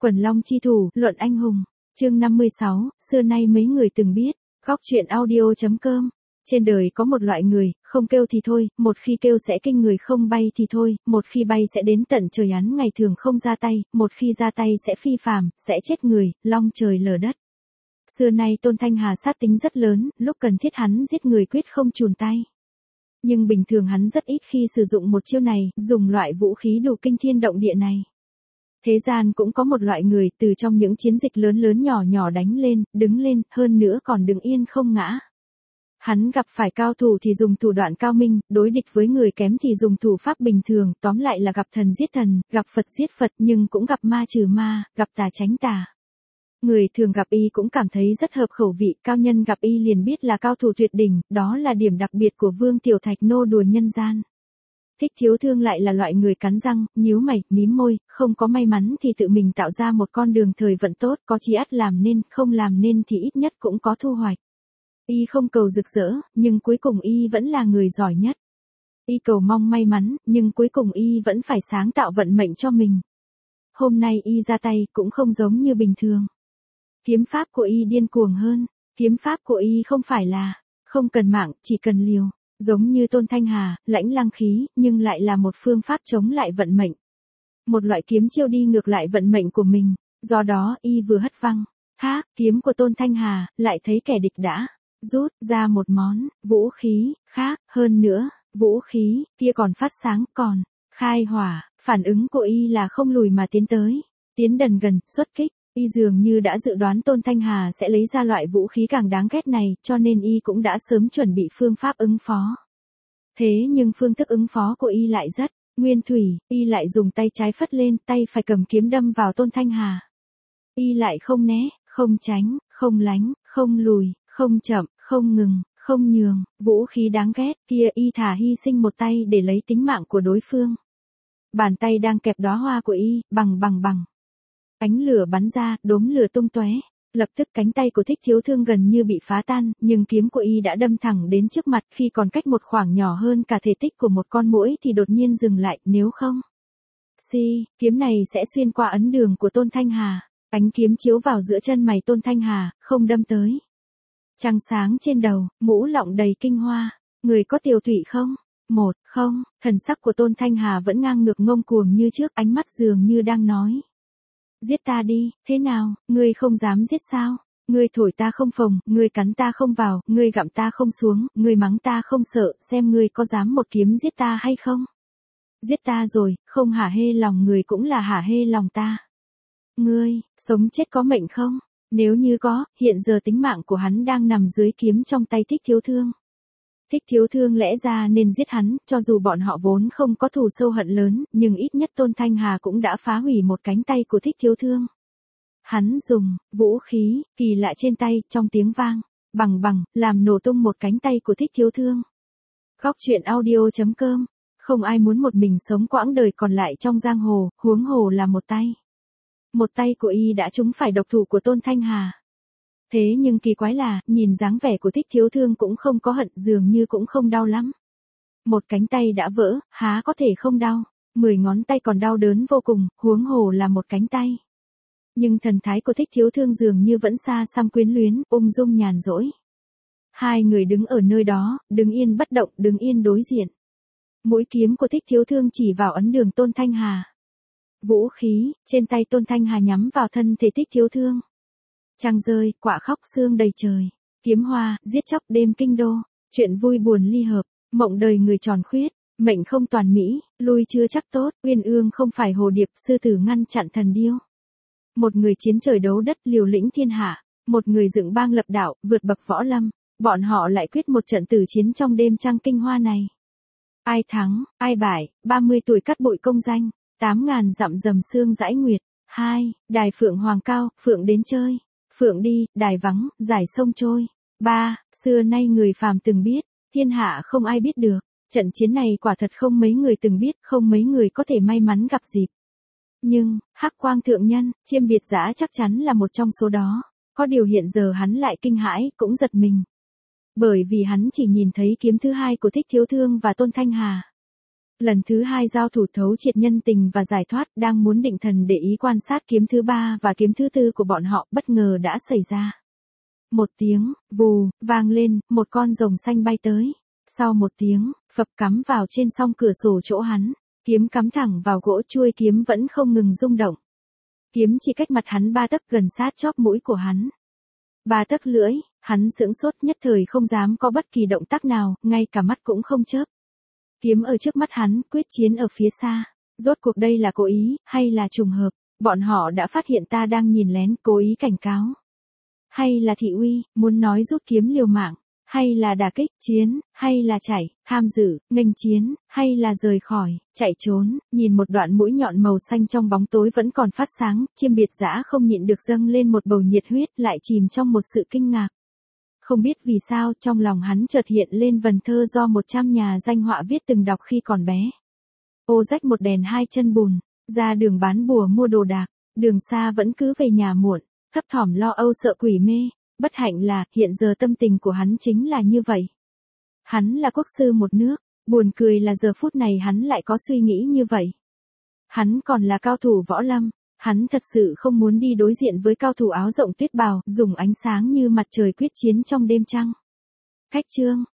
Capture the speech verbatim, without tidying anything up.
Quần Long chi thủ, luận anh hùng. Chương năm mươi sáu, xưa nay mấy người từng biết. Góc truyện audio.com. Trên đời có một loại người, không kêu thì thôi, một khi kêu sẽ kinh người, không bay thì thôi, một khi bay sẽ đến tận trời án, ngày thường không ra tay, một khi ra tay sẽ phi phàm, sẽ chết người, long trời lở đất. Xưa nay Tôn Thanh Hà sát tính rất lớn, lúc cần thiết hắn giết người quyết không chùn tay. Nhưng bình thường hắn rất ít khi sử dụng một chiêu này, dùng loại vũ khí đủ kinh thiên động địa này. Thế gian cũng có một loại người, từ trong những chiến dịch lớn lớn nhỏ nhỏ đánh lên, đứng lên, hơn nữa còn đứng yên không ngã. Hắn gặp phải cao thủ thì dùng thủ đoạn cao minh, đối địch với người kém thì dùng thủ pháp bình thường, tóm lại là gặp thần giết thần, gặp Phật giết Phật, nhưng cũng gặp ma trừ ma, gặp tà tránh tà. Người thường gặp y cũng cảm thấy rất hợp khẩu vị, cao nhân gặp y liền biết là cao thủ tuyệt đỉnh, đó là điểm đặc biệt của Vương Tiểu Thạch nô đùa nhân gian. Thích Thiếu Thương lại là loại người cắn răng, nhíu mày, mím môi, không có may mắn thì tự mình tạo ra một con đường thời vận tốt, có chí ắt làm nên, không làm nên thì ít nhất cũng có thu hoạch. Y không cầu rực rỡ, nhưng cuối cùng y vẫn là người giỏi nhất. Y cầu mong may mắn, nhưng cuối cùng y vẫn phải sáng tạo vận mệnh cho mình. Hôm nay y ra tay cũng không giống như bình thường. Kiếm pháp của y điên cuồng hơn, kiếm pháp của y không phải là không cần mạng, chỉ cần liều. Giống như Tôn Thanh Hà, lãnh lăng khí, nhưng lại là một phương pháp chống lại vận mệnh. Một loại kiếm chiêu đi ngược lại vận mệnh của mình, do đó y vừa hất văng. Ha, kiếm của Tôn Thanh Hà, lại thấy kẻ địch đã rút ra một món vũ khí khác, hơn nữa, vũ khí kia còn phát sáng, còn khai hỏa. Phản ứng của y là không lùi mà tiến tới, tiến đần gần, xuất kích. Y dường như đã dự đoán Tôn Thanh Hà sẽ lấy ra loại vũ khí càng đáng ghét này, cho nên y cũng đã sớm chuẩn bị phương pháp ứng phó. Thế nhưng phương thức ứng phó của y lại rất nguyên thủy, y lại dùng tay trái phất lên, tay phải cầm kiếm đâm vào Tôn Thanh Hà. Y lại không né, không tránh, không lánh, không lùi, không chậm, không ngừng, không nhường, vũ khí đáng ghét kia y thà hy sinh một tay để lấy tính mạng của đối phương. Bàn tay đang kẹp đóa hoa của y, bằng bằng bằng. Ánh lửa bắn ra, đốm lửa tung tóe. Lập tức cánh tay của Thích Thiếu Thương gần như bị phá tan, nhưng kiếm của y đã đâm thẳng đến trước mặt, khi còn cách một khoảng nhỏ hơn cả thể tích của một con muỗi thì đột nhiên dừng lại, nếu không. Si, kiếm này sẽ xuyên qua ấn đường của Tôn Thanh Hà. Ánh kiếm chiếu vào giữa chân mày Tôn Thanh Hà, không đâm tới. Trăng sáng trên đầu, mũ lọng đầy kinh hoa. Người có tiều tụy không? Một, không, thần sắc của Tôn Thanh Hà vẫn ngang ngược ngông cuồng như trước, ánh mắt dường như đang nói. Giết ta đi, thế nào, ngươi không dám giết sao? Ngươi thổi ta không phồng, ngươi cắn ta không vào, ngươi gặm ta không xuống, ngươi mắng ta không sợ, xem ngươi có dám một kiếm giết ta hay không? Giết ta rồi, không hả hê lòng người cũng là hả hê lòng ta. Ngươi, sống chết có mệnh không? Nếu như có, hiện giờ tính mạng của hắn đang nằm dưới kiếm trong tay Thích Thiếu Thương. Thích Thiếu Thương lẽ ra nên giết hắn, cho dù bọn họ vốn không có thù sâu hận lớn, nhưng ít nhất Tôn Thanh Hà cũng đã phá hủy một cánh tay của Thích Thiếu Thương. Hắn dùng vũ khí kỳ lạ trên tay, trong tiếng vang bằng bằng, làm nổ tung một cánh tay của Thích Thiếu Thương. Góc truyện audio.com. Không ai muốn một mình sống quãng đời còn lại trong giang hồ, huống hồ là một tay. Một tay của y đã trúng phải độc thủ của Tôn Thanh Hà. Thế nhưng kỳ quái là, nhìn dáng vẻ của Thích Thiếu Thương cũng không có hận, dường như cũng không đau lắm. Một cánh tay đã vỡ, há có thể không đau, mười ngón tay còn đau đớn vô cùng, huống hồ là một cánh tay. Nhưng thần thái của Thích Thiếu Thương dường như vẫn xa xăm quyến luyến, ung dung nhàn rỗi. Hai người đứng ở nơi đó, đứng yên bất động, đứng yên đối diện. Mũi kiếm của Thích Thiếu Thương chỉ vào ấn đường Tôn Thanh Hà. Vũ khí, trên tay Tôn Thanh Hà nhắm vào thân thể Thích Thiếu Thương. Trăng rơi, quạ khóc sương đầy trời. Kiếm hoa, giết chóc đêm kinh đô. Chuyện vui buồn ly hợp, mộng đời người tròn khuyết. Mệnh không toàn mỹ, lui chưa chắc tốt. Uyên ương không phải hồ điệp, sư tử ngăn chặn thần điêu. Một người chiến trời đấu đất, liều lĩnh thiên hạ. Một người dựng bang lập đạo, vượt bậc võ lâm. Bọn họ lại quyết một trận tử chiến trong đêm trăng kinh hoa này. Ai thắng, ai bại, ba mươi tuổi cắt bụi công danh. Tám ngàn dặm dầm sương dãi nguyệt. Hai, đài phượng hoàng cao, phượng đến chơi. Phượng đi, đài vắng, giải sông trôi. Ba, xưa nay người phàm từng biết, thiên hạ không ai biết được. Trận chiến này quả thật không mấy người từng biết, không mấy người có thể may mắn gặp dịp. Nhưng, Hắc Quang thượng nhân, Chiêm Biệt Giã chắc chắn là một trong số đó. Có điều hiện giờ hắn lại kinh hãi, cũng giật mình. Bởi vì hắn chỉ nhìn thấy kiếm thứ hai của Thích Thiếu Thương và Tôn Thanh Hà. Lần thứ hai giao thủ thấu triệt nhân tình và giải thoát, đang muốn định thần để ý quan sát kiếm thứ ba và kiếm thứ tư của bọn họ, bất ngờ đã xảy ra. Một tiếng, vù, vang lên, một con rồng xanh bay tới. Sau một tiếng, phập cắm vào trên song cửa sổ chỗ hắn. Kiếm cắm thẳng vào gỗ, chuôi kiếm vẫn không ngừng rung động. Kiếm chỉ cách mặt hắn ba tấc, gần sát chóp mũi của hắn. Ba tấc lưỡi, hắn sững sốt, nhất thời không dám có bất kỳ động tác nào, ngay cả mắt cũng không chớp. Kiếm ở trước mắt hắn, quyết chiến ở phía xa. Rốt cuộc đây là cố ý, hay là trùng hợp? Bọn họ đã phát hiện ta đang nhìn lén, cố ý cảnh cáo. Hay là thị uy, muốn nói rút kiếm liều mạng? Hay là đả kích, chiến, hay là chạy, tham dự, nghênh chiến, hay là rời khỏi, chạy trốn? Nhìn một đoạn mũi nhọn màu xanh trong bóng tối vẫn còn phát sáng, Chiêm Biệt Dã không nhịn được dâng lên một bầu nhiệt huyết, lại chìm trong một sự kinh ngạc. Không biết vì sao, trong lòng hắn chợt hiện lên vần thơ do một trăm nhà danh họa viết từng đọc khi còn bé. Ô rách một đèn hai chân bùn, ra đường bán bùa mua đồ đạc, đường xa vẫn cứ về nhà muộn, thấp thỏm lo âu sợ quỷ mê. Bất hạnh là, hiện giờ tâm tình của hắn chính là như vậy. Hắn là quốc sư một nước, buồn cười là giờ phút này hắn lại có suy nghĩ như vậy. Hắn còn là cao thủ võ lâm, hắn thật sự không muốn đi đối diện với cao thủ áo rộng tuyết bào, dùng ánh sáng như mặt trời quyết chiến trong đêm trăng. Khách chương